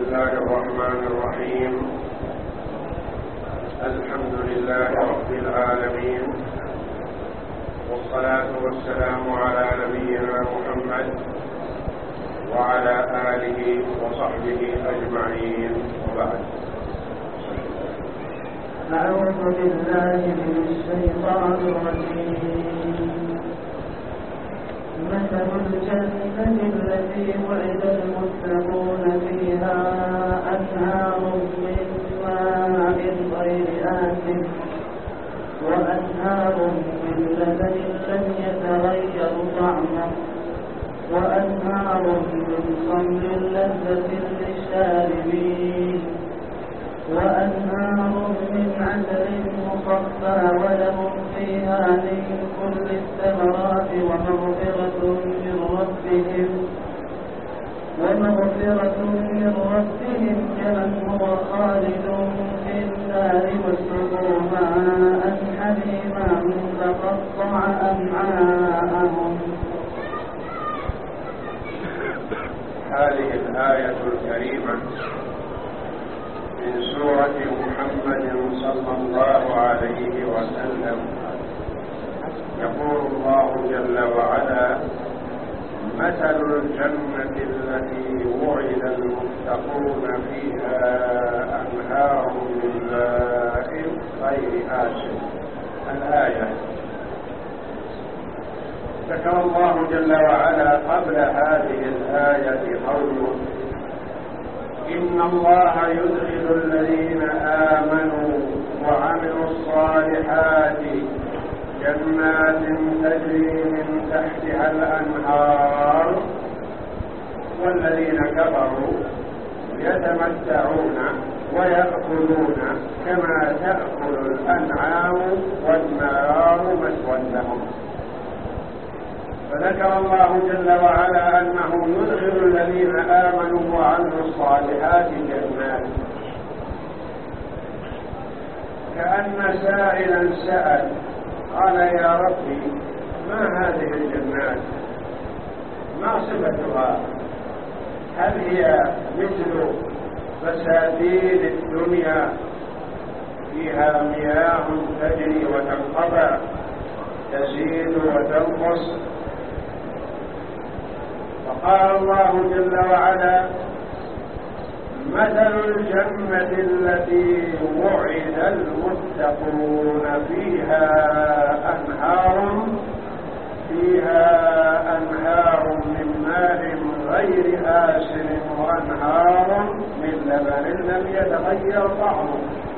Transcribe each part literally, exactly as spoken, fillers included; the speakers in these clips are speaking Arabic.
الله الرحمن الرحيم. الحمد لله رب العالمين، والصلاة والسلام على نبينا محمد وعلى آله وصحبه أجمعين، وبعد. أعوذ بالله من الشيطان الرجيم. مثل الجنة التي وعد المتقون فيها أنهار من ماء غير آسن وأنهار من لبن لم يتغير طعمه وأنهار من خمر لذة للشاربين وأنهار من عسل مصفى ولهم فيها من كل الثمرات ومغفرة من ربهم ومغفرة من ربهم كمن هو خالد في النار وسقوا ماء حميما فقطع أمعاءهم. هذه الآية الكريمة من سورة محمد صلى الله عليه وسلم يقول الله جل وعلا: مثل الجنة التي وعد المتقون فيها أنهار من ماء غير آسن. الآية ذكر الله جل وعلا قبل هذه الآية قوله: إن الله يدخل الذين آمنوا وعملوا الصالحات جنات تجري من تحتها الأنهار والذين كفروا يتمتعون ويأكلون كما تأكل الأنعام والنار مثوى لهم. فذكر الله جل وعلا أنه يدخل الذين آمنوا وعملوا الصالحات جنات، كأن سائلا سأل قال: يا ربي، ما هذه الجنات؟ ما صفتها؟ هل هي مثل بساتين الدنيا فيها مياه تجري وتنقطع تزيد وتنقص؟ فقال الله جل وعلا: مثل الجنة التي وعد المتقون فيها أنهار فيها أنهار من ماء غير آسن وأنهار من لبن لم يتغير طعمه.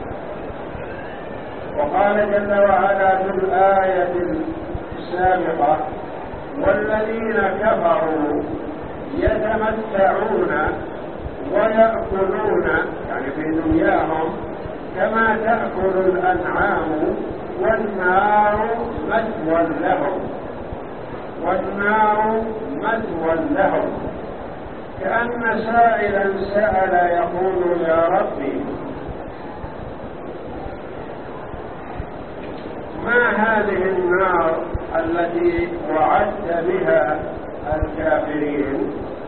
وقال جل وعلا في الآية السابقة: والذين كفروا يتمتعون ويأكلون، يعني في دنياهم، كما تأكل الأنعام والنار مثوى لهم والنار مثوى لهم كأن سائلا سأل يقول: يا ربي، ما هذه النار التي وعدت بها الكافرين؟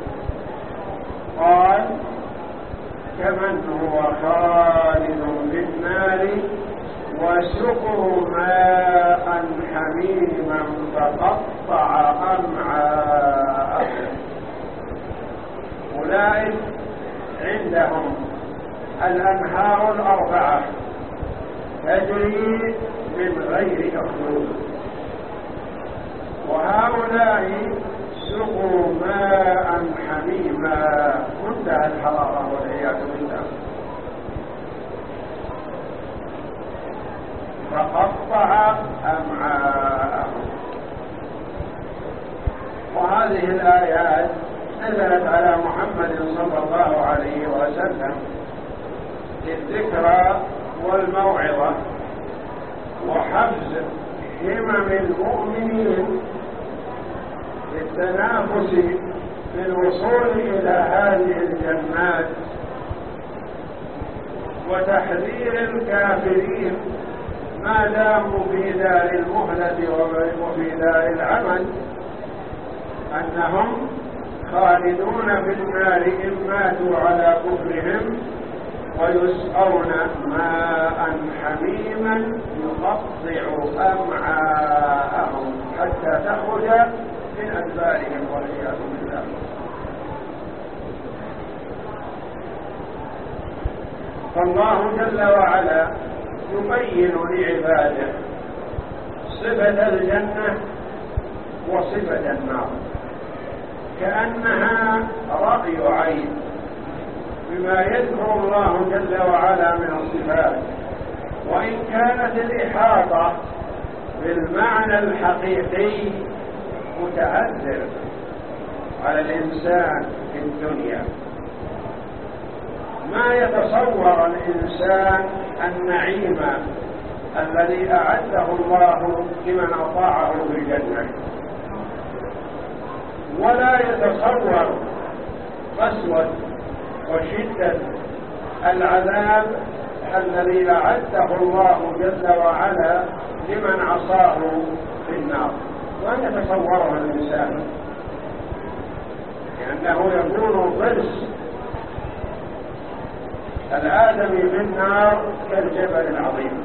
قال: كمن هو خالد في النار وسقوا ماء حميما فقطع أمعاءهم. أولئك عندهم الأنهار الأربعة تجري من غير أخدود، وهؤلاء سقوا ماء حميما منتهى الحرارة والعياذ بالله فقطع أمعاءهم. وهذه الآيات نزلت على محمد صلى الله عليه وسلم للذكرى والموعظة وحفز همم المؤمنين للتنافس في الوصول إلى هذه الجنات، وتحذير الكافرين ما داموا في دار المهلة وفي دار العمل أنهم خالدون في النار إن ماتوا على كفرهم ويسقون ماء حميما يقطع أمعاءهم حتى تخرج من أدبارهم والعياذ بالله. فالله جل وعلا يبين لعباده صفة الجنة وصفة النار كأنها رأي عين بما يذكر الله جل وعلا من الصفات، وإن كانت الإحاطة بالمعنى الحقيقي متأثر على الإنسان في الدنيا. ما يتصور الإنسان النعيم الذي أعده الله لمن أطاعه في الجنة، ولا يتصور قسوة وشدة العذاب الذي أعده الله جل وعلا لمن عصاه في النار، وأن يتصوره الإنسان، لأنه يكون ضرس الآدمي في النار كالجبل العظيم.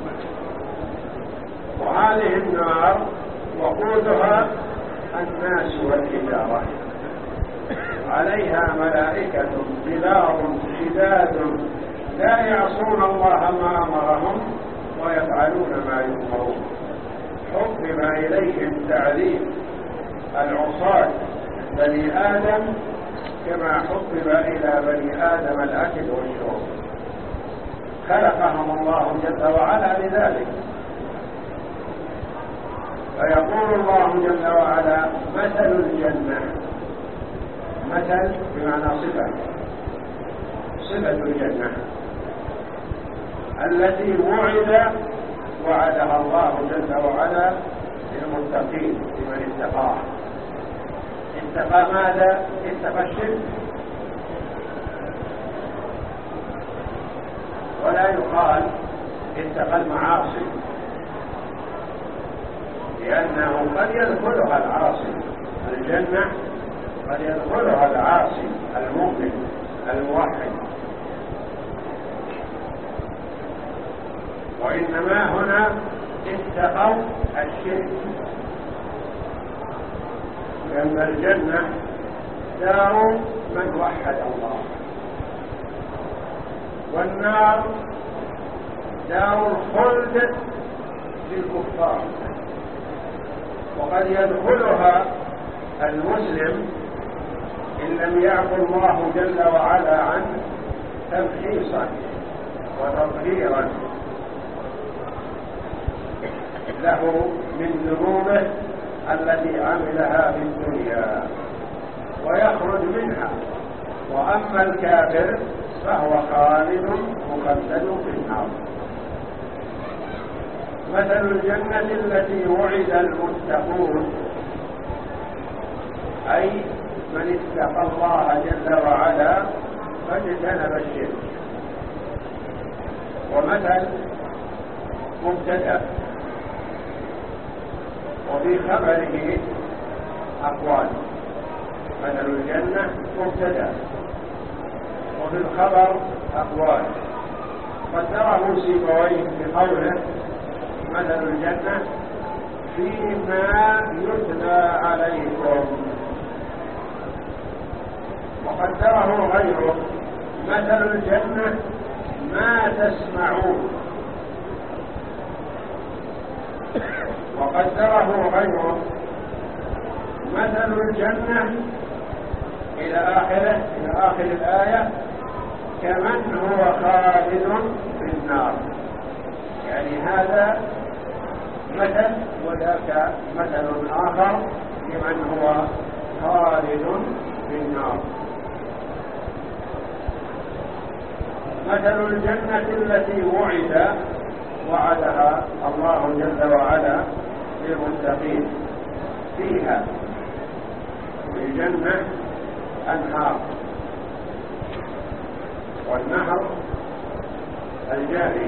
وهذه النار وقودها الناس والحجارة، عليها ملائكة غلاظ شداد لا يعصون الله ما أمرهم ويفعلون ما يؤمرون. حبب إليهم تعذيب العصاة بني آدم كما حبب إلى بني آدم الأكل والشرب، خلقهم الله جل وعلا لذلك. فيقول الله جل وعلا مثل الجنة، مثل بمعنى صفة، صفة الجنة التي وعد وعدها الله جل وعلا للمتقين لمن اتقاه. اتقى ماذا؟ اتقى الشرك، ولا يقال اتقى المعاصي، لأنه قد يدخلها العاصي الجنة، قد يدخلها العاصي المؤمن الموحد، وإنما هنا اتقوا الشرك، لأن الجنة دار من وحد الله، والنار دار الخلد للكفار. وقد يدخلها المسلم إن لم يعفو الله جل وعلا عنه تمحيصا وتطهيرا له من ذنوبه التي عملها في الدنيا ويخرج منها. وأما الكافر فهو خالد مخلد في النار. مثل الجنة التي وعد المتقون، أي من اتقى الله جل وعلا فاجتنب الشرك. ومثل مبتدأ، وفي خبره أقوال. مثل الجنة مبتدأ، وفي الخبر أقوال. قدره سيبويه بقوله مثل الجنة فيما يتلى عليكم، وقدره غيره مثل الجنة ما تسمعون، وقدره غيره مثل الجنة إلى آخره، إلى آخر الآية كمن هو خالد في النار. يعني هذا مثل وذاك مثل آخر لمن هو خالد في النار. مثل الجنة التي وعد وعدها الله جل وعلا للمتقين، فيها في الجنة أنهار، والنهر الجاري،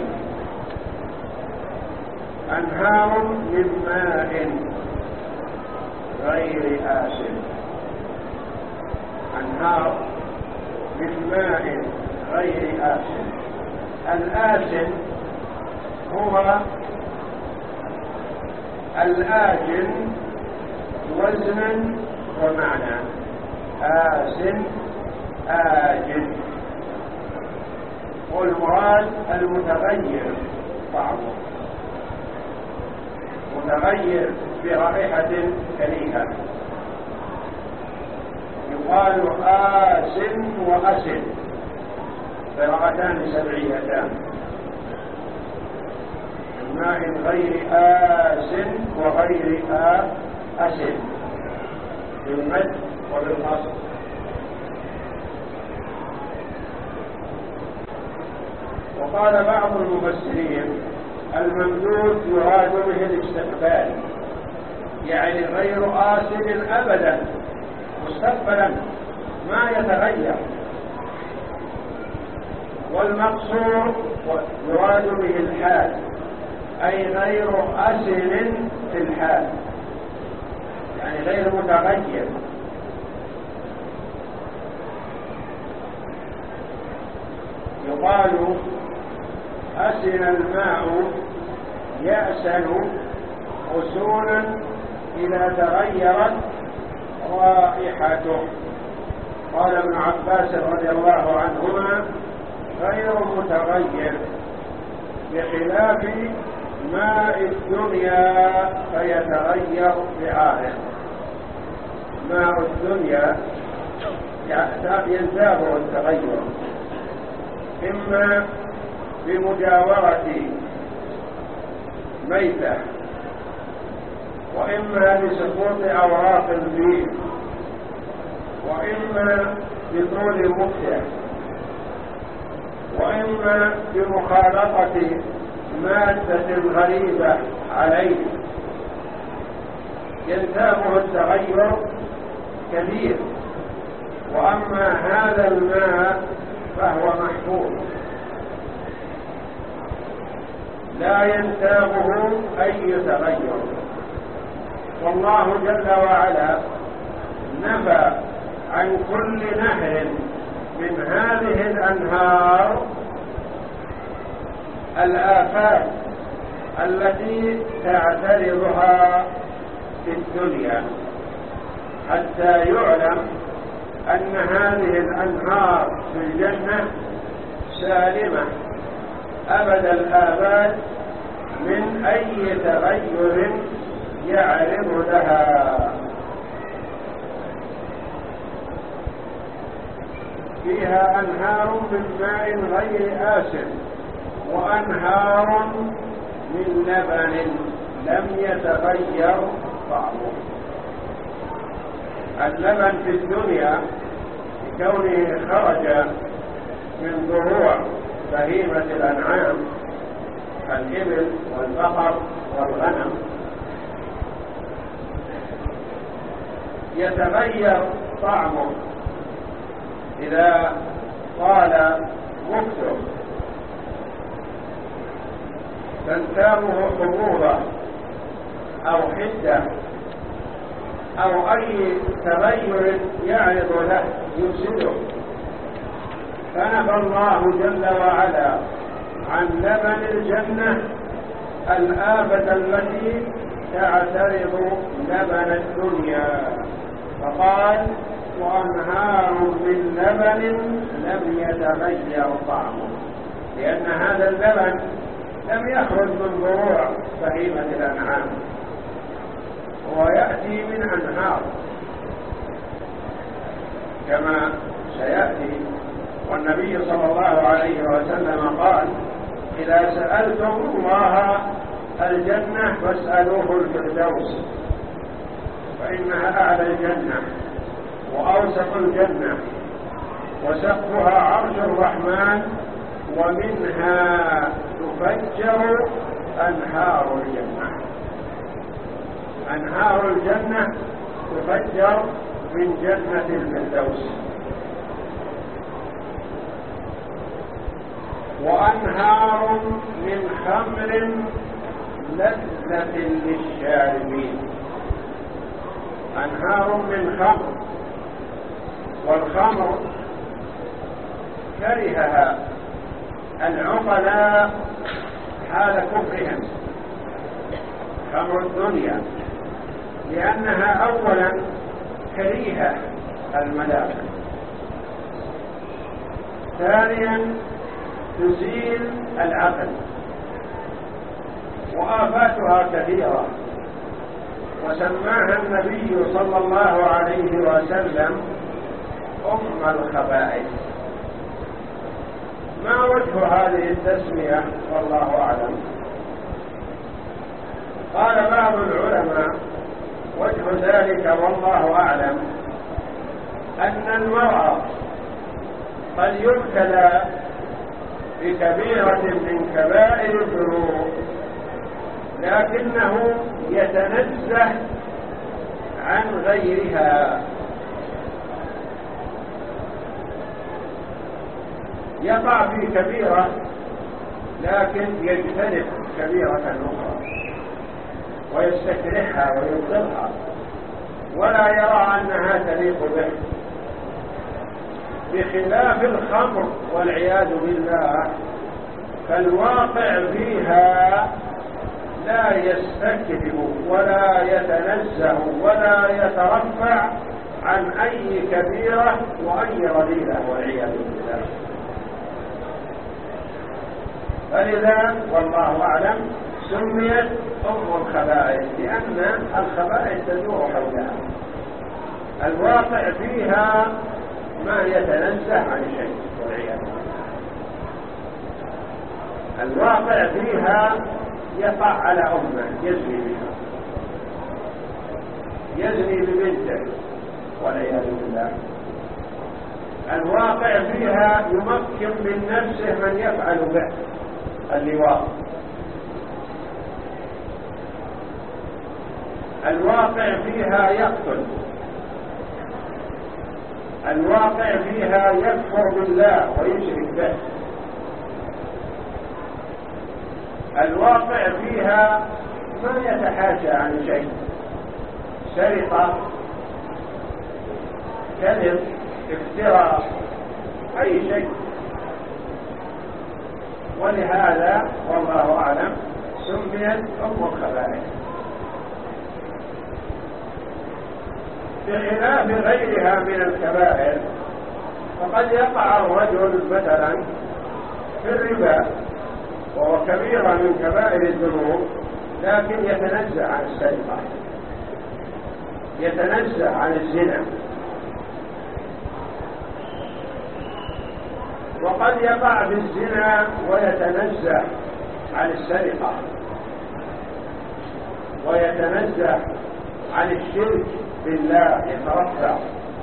أنهار من ماء غير آسن أنهار من ماء غير آسن. الآسن هو الآجن وزنا ومعنى. آسن آجن، والمراد المتغير طعمه، متغير برائحة كريهة. يقال آسن وأسن، قراءتان سبعيتان، ماء غير آسن وغير آسن، بالمد وبالقصر. وقال بعض المفسرين الممدود يراد به الاستقبال، يعني غير آسن أبدا، مستقبلا ما يتغير. والمقصور يراد به الحال، أي غير آسن في الحال، يعني غير متغير. يقال أسن الماء يأسن أسونا إذا تغيرت رائحته. قال ابن عباس رضي الله عنهما غير متغير، بخلاف ماء الدنيا فيتغير بعارض. ماء الدنيا ينتابه التغير، إما بمجاورة ميتة، وإما بسقوط أوراق فيه، وإما بطول مكته، وإما بمخالطة مادة غريبة عليه، ينتابه التغير كبير. وأما هذا الماء فهو محفوظ لا ينتابه أي تغير. والله جل وعلا نفى عن كل نهر من هذه الأنهار الآفات التي تعترضها في الدنيا، حتى يعلم أن هذه الأنهار في الجنة سالمة أبد الآباد من أي تغير يعرض لها. فيها أنهار من ماء غير آسن، وأنهار من لبن لم يتغير طعمه. اللبن في الدنيا كونه خرج من ضروع بهيمة الأنعام الإبل والبقر والغنم يتغير طعمه إذا طال مكثه، تنتابه حموضة أو حدة أو أي تغير يعرض له يفسده. فنفى الله جل وعلا عن لبن الجنة الآفة التي تعترض لبن الدنيا، فقال وأنهار من لبن لم يتغير طعمه، لأن هذا اللبن لم يخرج من ضروع بهيمة الأنعام، ويأتي من أنهار كما سيأتي. والنبي صلى الله عليه وسلم قال إذا سألتم الله الجنة فاسألوه الفردوس، فإنها أعلى الجنة وأوسط الجنة وسقفها عرش الرحمن، ومنها تفجر أنهار الجنة. أنهار الجنة تفجر من جنة الفردوس. وأنهار من خمر لذة للشاربين. أنهار من خمر والخمر كرهها العقلاء حال كفرهم، خمر الدنيا، لأنها أولا كريهة المذاق، ثانيا تزيل العقل، وآفاتها كثيرة، وسماها النبي صلى الله عليه وسلم أم الخبائث. ما وجه هذه التسمية والله أعلم؟ قال بعض العلماء وجه ذلك والله أعلم أن المرء قد يبتلى بكبيرة من كبائر الذنوب لكنه يتنزه عن غيرها، يقع في كبيرة لكن يجتنب كبيرة أخرى ويستكرهها ويبغضها ولا يرى أنها تليق به، بخلاف الخمر والعياذ بالله فالواقع فيها لا يستكبر ولا يتنزه ولا يترفع عن أي كبيرة وأي رذيلة والعياذ بالله. فلذا والله أعلم سميت أم الخبائث، لأن الخبائث تدور حولها، الواقع فيها ما يتنزه عن شيء والعياذ بالله، الواقع فيها يقع على أمه يزني بها، يزني ببنته والعياذ بالله، الواقع فيها يمكن من نفسه من يفعل به اللواط، الواقع فيها يقتل، الواقع فيها يكفر بالله ويشرك به، الواقع فيها ما يتحاشى عن شيء، سرقة، كذب، افتراء، أي شيء. ولهذا والله أعلم سميت أم الخبائث، بخلاف غيرها من الكبائر. فقد يقع الرجل مثلا في الربا وهو كبيرة من كبائر الذنوب لكن يتنزه عن السرقة، يتنزه عن الزنا، وقد يقع في الزنا ويتنزه عن السرقة، ويتنزه عن الشرك بالله، يترفع،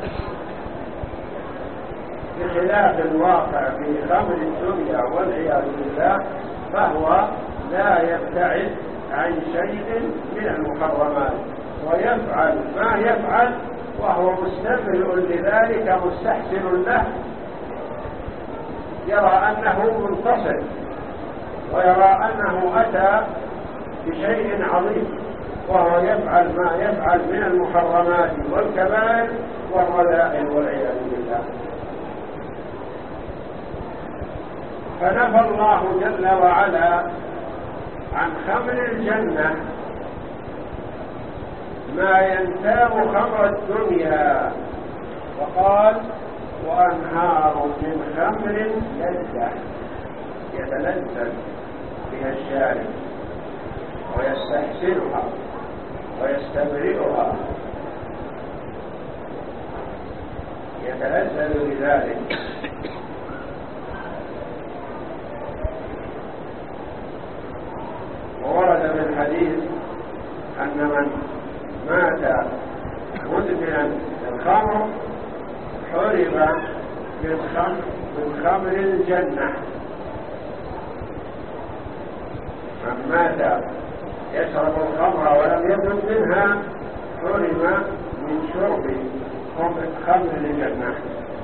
بخلاف الواقع في خمر الدنيا والعياذ بالله فهو لا يبتعد عن شيء من المحرمات ويفعل ما يفعل وهو مستمر لذلك مستحسن له، يرى أنه منتصر ويرى أنه أتى بشيء عظيم، وهو يفعل ما يفعل من المحرمات والكبائر والرذائل والعياذ بالله. فنفى الله جل وعلا عن خمر الجنة ما ينتاب خمر الدنيا، وقال وأنهار من خمر لذة يتلذذ بها الشارب ويستحسنها ويستبرئها، يتلذذ بذلك. وورد في الحديث أن من مات مدمنا الخمر حرم من خمر من خمر الجنة، من مات يشرب الخمر ولم يتب منها حرم من شرب خمر الجنة.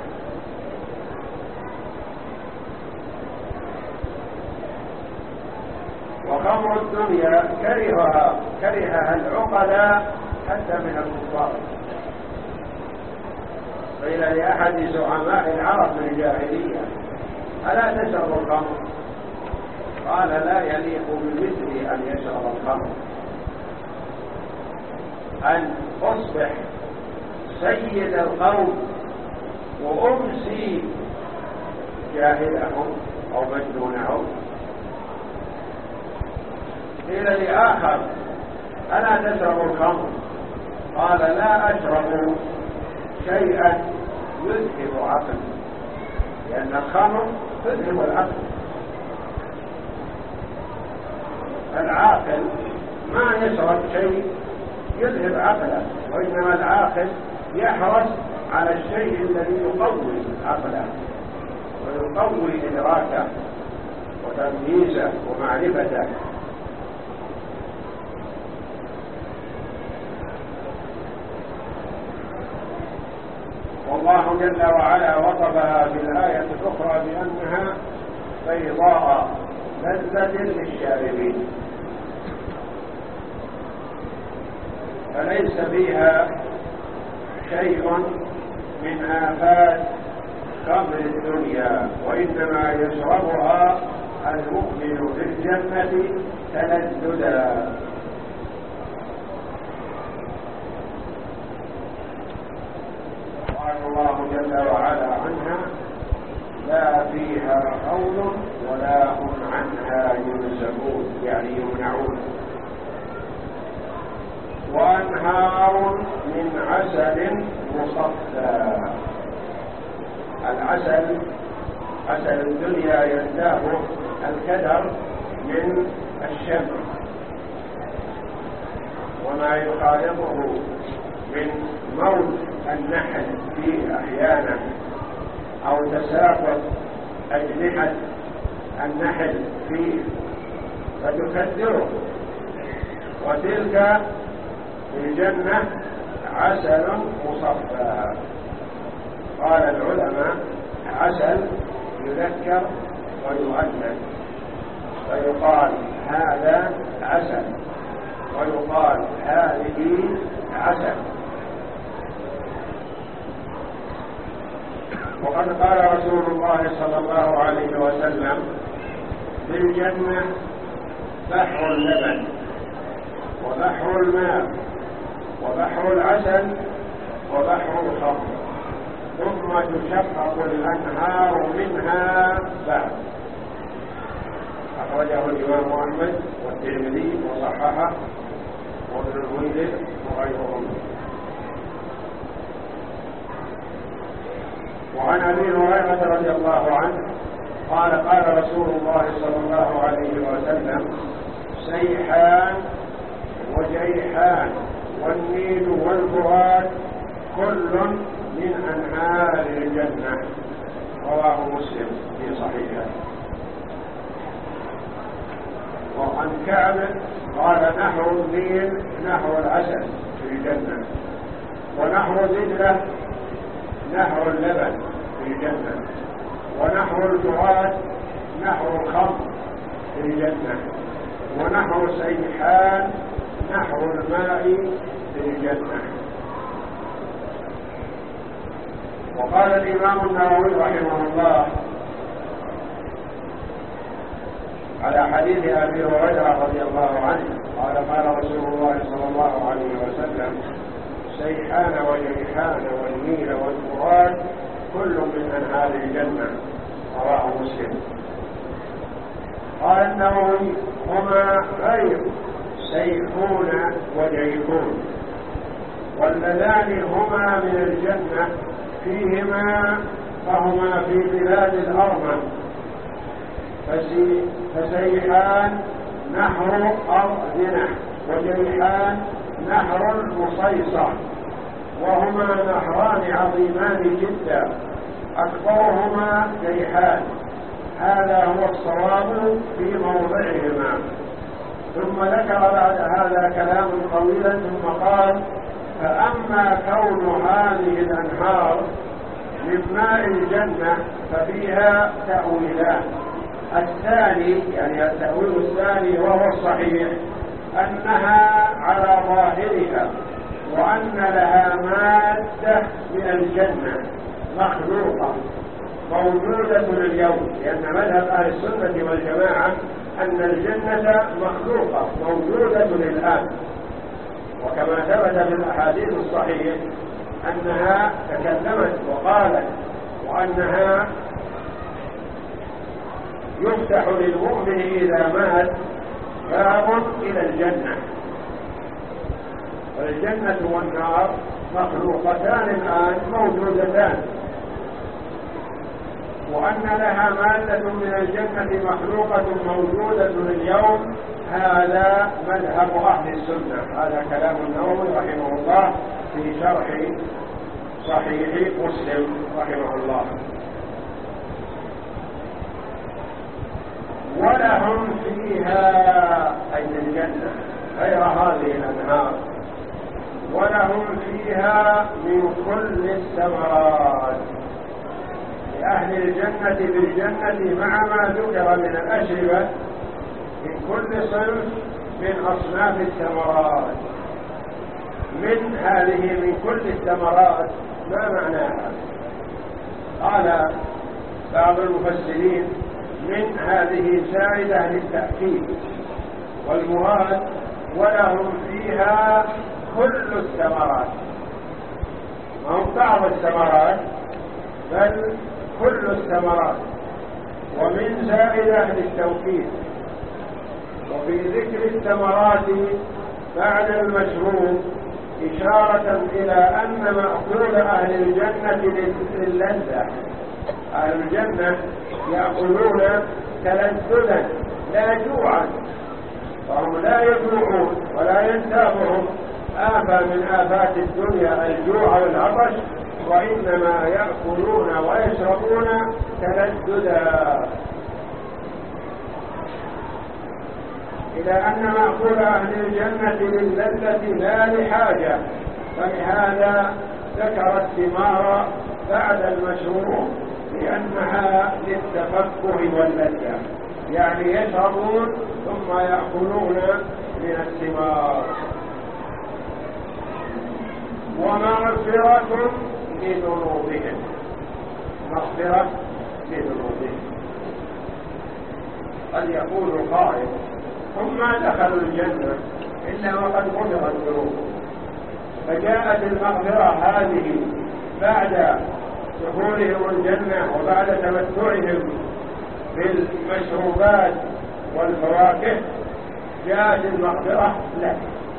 وخمر الدنيا كرهها كرهها العقلاء حتى من الكفار، قيل لأحد زعماء العرب في الجاهلية: ألا تشرب الخمر؟ قال: لا يليق بمثلي أن يشرب الخمر. أن أصبح سيد القوم وأمسي جاهلهم أو مجنونهم. قيل لآخر: ألا تشرب الخمر؟ قال: لا أشرب شيئا يذهب عقلي، لأن الخمر تذهب العقل. العاقل ما يشرب شيء يذهب عقله، وإنما العاقل يحرص على الشيء الذي يقوي عقله ويقوي إدراكه وتمييزه ومعرفته. والله جل وعلا وصفها في الآية الأخرى بأنها بيضاء لذة للشاربين، فليس فيها شيء من آفات خمر الدنيا، وإنما يشربها المؤمن في الجنة تلذذا. قال الله جل وعلا عنها: لا فيها قول ولا هم عنها ينزفون، يعني يمنعون. وأنهار من عسل مصفى. العسل عسل الدنيا يزداد الكدر من الشمع وما يخالطه من موت النحل فيه أحيانا أو تساقط أجنحة النحل فيه فتكدره. وتلك الجنة عسل مصفى. قال العلماء: عسل يذكر ويؤنث، فيقال هذا عسل ويقال هذه عسل. وقد قال رسول الله صلى الله عليه وسلم: في الجنة بحر اللبن وبحر الماء وبحر العسل وبحر الخمر، ثم تشقق الأنهار منها بعد. أخرجه الإمام أحمد والترمذي وصححه وابن المنذر وغيرهم. وعن أبي هريرة رضي الله عنه قال: قال رسول الله صلى الله عليه وسلم: سيحان وجيحان والنيل والفرات كل من أنهار الجنة. رواه مسلم في صحيحه. وعن كعب قال: نهر النيل نهر العسل في الجنة، ونهر دجلة نهر اللبن في الجنة، ونهر الفرات نهر الخمر في الجنة، ونهر سيحان نهر الماء في الجنة. وقال الإمام النووي رحمه الله على حديث أبي هريرة رضي الله عنه قال: قال رسول الله صلى الله عليه وسلم: سيحان وجيحان والنيل والفرات كل من أنهار الجنة. رواه مسلم. قال النووي: هما غير سيحون وجيحون، واللذان هما من الجنة فيهما فهما في بلاد الأرمن، فسيحان نهر أرضنة وجيحان نهر المصيصة، وهما نهران عظيمان جدا، أكبرهما جيحان. هذا هو الصواب في موضعهما. ثم ذكر بعد هذا كلام طويلا ثم قال: فأما كون هذه الأنهار من ماء الجنة ففيها تأويلان. الثاني يعني التأويل الثاني وهو الصحيح أنها على ظاهرها وأن لها مادة من الجنة مخلوقة موجودة اليوم، لأن مذهب أهل السنة والجماعة أن الجنة مخلوقة موجودة الآن، وكما ثبت في الأحاديث الصحيحة أنها تكلمت وقالت وأنها يفتح للمؤمن إذا مات باب إلى الجنة، والجنة والنار مخلوقتان الآن موجودتان، وأن لها مادة من الجنة مخلوقة موجودة اليوم، هذا مذهب أهل السنة. هذا كلام النووي رحمه الله في شرح صحيح مسلم رحمه الله. ولهم فيها أي الجنة غير هذه الأنهار، ولهم فيها من كل الثمرات، لأهل الجنة بالجنة مع ما ذكر من الأشربة من كل صنف من أصناف الثمرات. من هذه من كل الثمرات ما معناها؟ قال بعض المفسرين من هذه زائدة للتأكيد، والمراد ولهم فيها كل الثمرات، ما هم بعض الثمرات بل كل الثمرات، ومن زائدة للتوكيد. وفي ذكر الثمرات بعد المشروب إشارة إلى أن مأكول أهل الجنة للذة، أهل الجنة يأكلون تلذذا لا جوعا، فهم لا يجوعون ولا ينتابهم آفة من آفات الدنيا الجوع والعطش، وإنما يأكلون ويشربون تلذذا، إلى أن مأكول أهل الجنة للذة لا لحاجة، فلهذا ذكر الثمار بعد المشروب لأنها للتفكه واللذة، يعني يشربون ثم يأكلون من الثمار. ومغفرة لذنوبهم، مغفرة لذنوبهم. قد يقول قائل هم ما دخلوا الجنة إلا وقد غفرت ذنوبهم، فجاءت المغفرة هذه بعد دخولهم الجنة وبعد تمتعهم بالمشروبات والفواكه، جاءت المغفرة لا،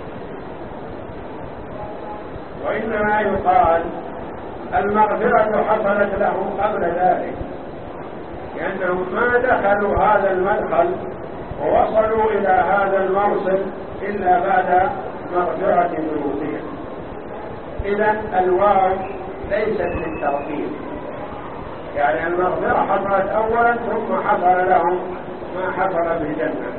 وإنما يقال المغفرة حصلت لهم قبل ذلك، لأنهم ما دخلوا هذا المدخل ووصلوا إلى هذا الموصل إلا بعد مغفرة ذنوبهم. إذن الواو ليست للترتيب، يعني المغفرة حصلت أولا ثم حصل لهم ما حصل بالجنة.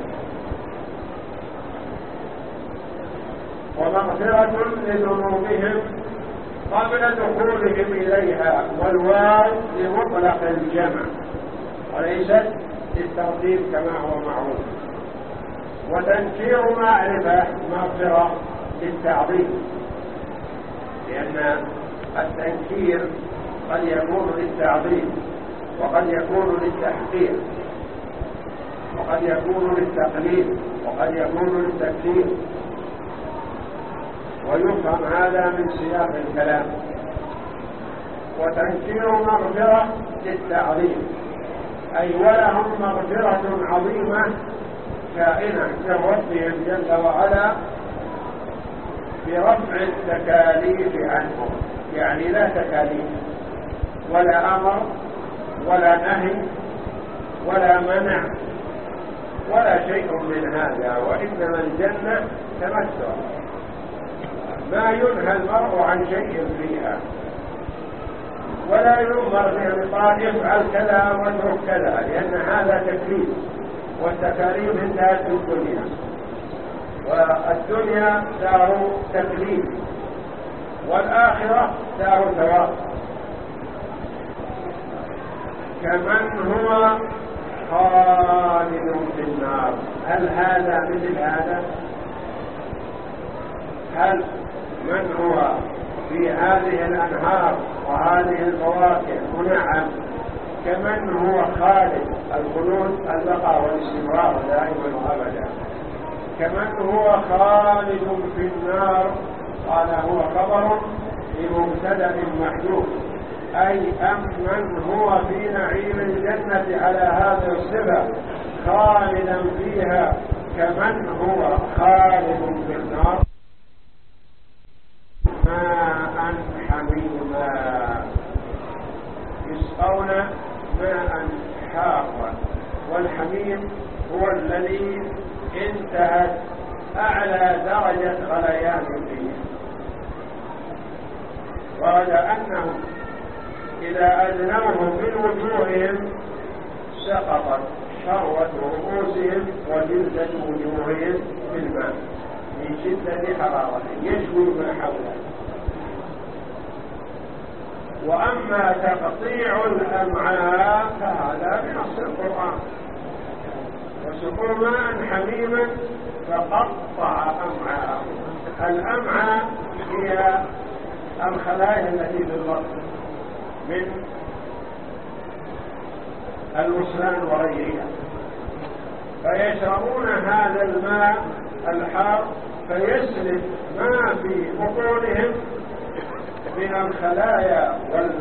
ومغفرة لذنوبهم قبل دخولهم إليها، والواو لمطلق الجمع وليست للترتيب كما هو معروف. وتنكير معرفة مغفرة للتعظيم، لأن التنكير قد يكون للتعظيم وقد يكون للتحقير وقد يكون للتقليل وقد يكون للتكثير، ويفهم هذا من سياق الكلام. وتنكير مغفرة للتعظيم، أي ولهم مغفرة عظيمة كائنة من ربهم جل وعلا برفع التكاليف عنهم، يعني لا تكاليف ولا أمر ولا نهي ولا منع ولا شيء من هذا، وإنما الجنة تمتع، ما ينهى المرء عن شيء فيها ولا يؤمر بإعطاء يفعل كذا واترك كذا، لأن هذا تكليف، والتكاليف انتهت في الدنيا، والدنيا دار تكليف والآخرة دار ثواب. كمن هو خالد في النار، هل هذا مثل هذا؟ هل من هو في هذه الأنهار وهذه الفواكه منعم كمن هو خالد الخلود البقاء والاستمرار دائما وأبدا، كمن هو خالد في النار. قال هو خبر لمبتدأ محذوف، أي أمن هو في نعيم الجنة على هذه الصفة خالدا فيها كمن هو خالد في النار. ماء حميما يسقون ماء حارا، والحميم هو الذي انتهت أعلى درجة غليان فيه. ورد أنهم إذا أدنوهم من وجوههم سقطت شروة رؤوسهم وجلدة وجوههم في الماء من شدة حرارة يشوي ما حوله. وأما تقطيع الأمعاء فهذا بنص القرآن، وسقوا ماء حميما فقطع أمعاءهم. الأمعاء هي الخلايا التي في البطن من الوصلان وغيرها، فيشربون هذا الماء الحار فيسلب ما في بطونهم من الخلايا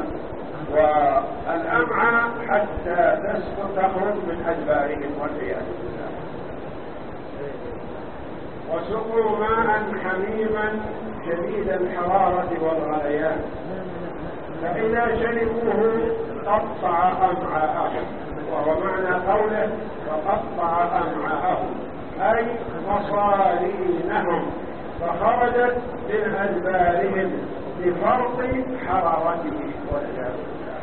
والأمعاء حتى تسقط تخرج من أدبارهم والعياذ بالله. وسقوا ماء حميما شديد الحرارة والغليان، فإذا شربوه قطع أمعاءهم، وهو معنى قوله فقطع أمعاءهم أي مصارينهم، فخرجت من أدبارهم بفرط حرارته والعياذ بالله.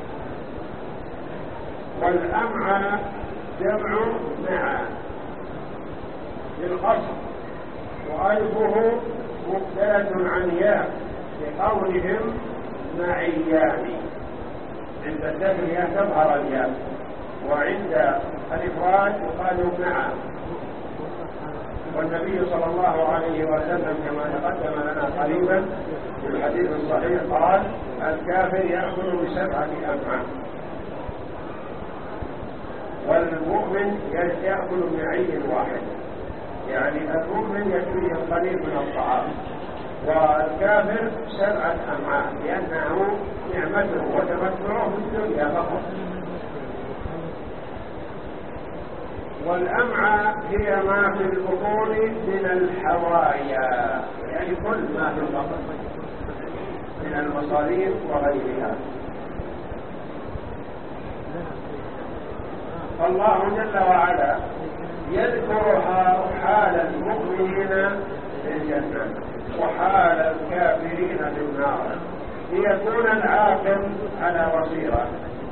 والأمعاء جمع معا للقصر، وألفه مبدلة عن ياء لقولهم معيان. عند التثنية تظهر الياء، وعند الإفراد يقال معا. والنبي صلى الله عليه وسلم كما تقدم لنا قريبا في الحديث الصحيح قال الكافر يأكل بسبعة أمعاء، والمؤمن يأكل بمعي واحد، يعني المؤمن يكفيه القليل من الطعام، والكافر سبعة أمعاء لأنه نعمته وتمتعه في الدنيا فقط. والأمعاء هي ما في البطون من الحوايا، يعني كل ما في البطن من المصاريف وغيرها. فالله جل وعلا يذكر حال المؤمنين في الجنة وحال الكافرين في النار ليكون العاقل على بصيرة.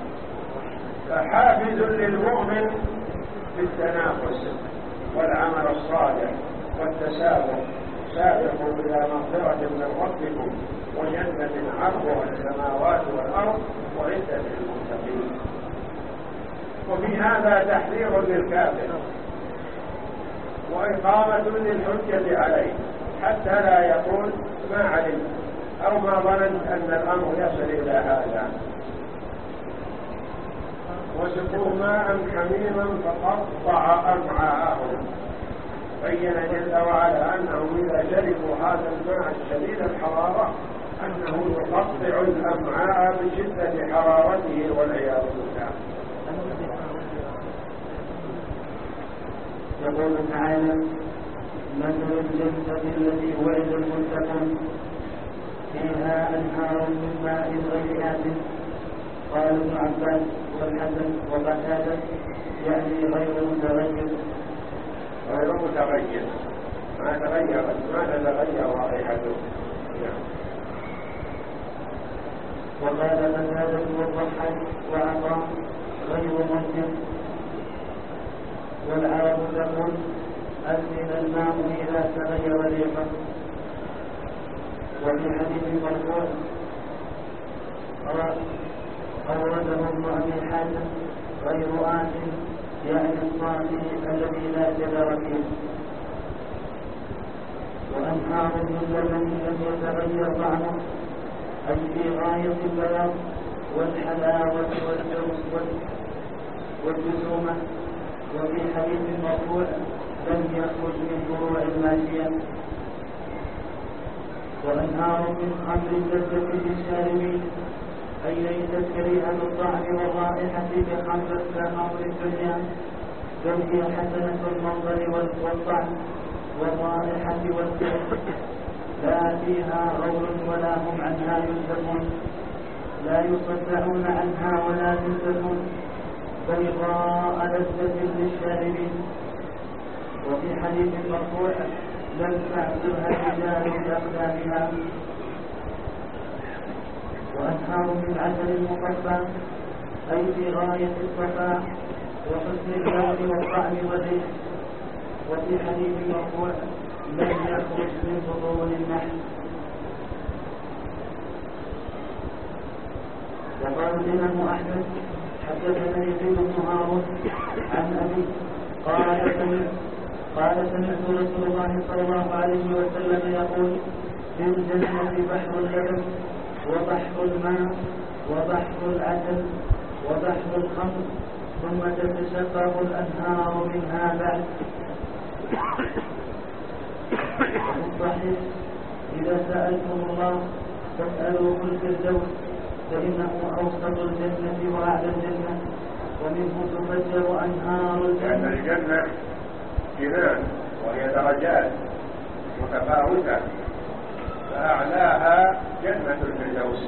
فحافز للمؤمن في التنافس والعمل الصالح والتسابق، سابقوا إلى مغفرة من ربكم وجنة عرضها السماوات والأرض وعدة للمتقين. وفي هذا تحذير للكافر وإقامة للحجة عليه حتى لا يقول ما علم أو ما ظننت أن الأمر يصل إلى هذا. وسقوا ماء حميما فقطع أمعاءهم. بين جل وعلا أنهم إذا شربوا هذا الماء الشديد الحرارة أنه يقطع الأمعاء بشدة حرارته والعياذ بالله. يقول تعالى مثل الجنة التي وعد المتقون فيها أنهار من ماء غير آسن. قال ابن عباس والحسن وقتادة يعني غير متغير غير متغير ما تغير ما تتغير رائحته. وقال قتادة والضحاك وعطاء غير مسلم. والعرب تقول أسن الماء إذا تغير ريحه. وفي حديث مرفوع أورده ابن أبي حاتم غير آسن يعني الصافي الذي لا جدر فيه. وأنهار من لبن لم يتغير طعمه أي في غاية البياض والحلاوة والجسومة. وفي حديث مرفوع لم يخرج من فروع الماشية. وأنهار من خمر لذة للشاربين أي ليست كريهة الطعم والرائحة كخمر كخمر الدنيا، بل هي حسنة المنظر والطعم والرائحة والكيف، لا فيها غول ولا هم عنها ينزفون، لا يصدعون عنها ولا ينزفون، بيضاء لذة للشاربين. وفي حديث مرفوع لم تعصرها الرجال بأقدامها. وأنهار من عسل مصفى أي في غاية الصفاء وحسن اللون والطعم والريح. وفي حديث مرفوع لم يخرج من بطون النحل. وقال الإمام أحمد حدثنا يزيد بن هارون عن أبي قال سمعت قال سمعت رسول الله صلى الله عليه وسلم يقول: في الجنة بحر اللبن وبحر الماء وبحر العسل وبحر الخمر ثم تتشقق الأنهار منها بعد. وفي الصحيح: إذا سألتم الله فاسألوه الفردوس فإنه أوسط الجنة وأعلى الجنة ومنه تفجر أنهار الجنة. لأن الجنة جنان وهي درجات متفاوتة، فأعلاها جنة الفردوس.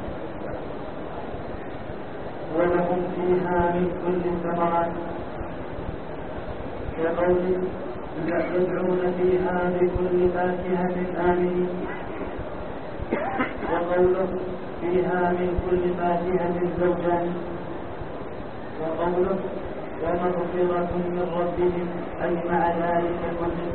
ولهم فيها من كل الثمرات كقوله: يدعون فيها بكل فاكهة آمنين. وقوله: فيها من كل فاكهة زوجان. وقوله: ومغفرة من ربهم أي مع ذلك كله.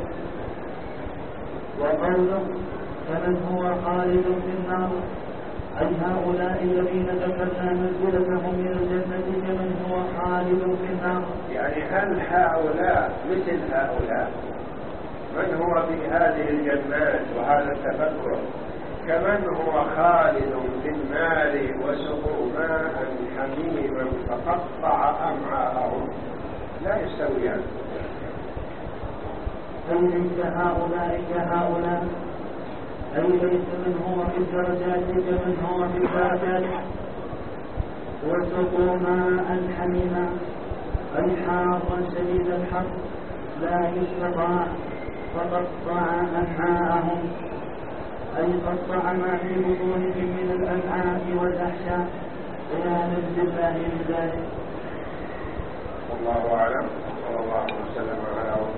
وقوله: فمن هو خالد في النار أي هؤلاء الذين ذكرنا منزلتهم من الجنة كمن هو خالد في النار. يعني هل هؤلاء مثل هؤلاء من هو في هذه الجنات وهذا التفكر كمن هو خالد في النار وسقوا ماء حميما فقطع أمعاءهم؟ لا يستويان. أي ليس هؤلاء كهؤلاء، أي ليس من هو في الدرجات كمن هو في الدرجات. وسقوا ماء حميما أي حارا شديد الحر لا يستطاع فقطع أمعاءهم أي قطع ما في بطونهم من الأمعاء والأحشاء عياذا بالله من ذلك. والله أعلم. صلى الله وسلم على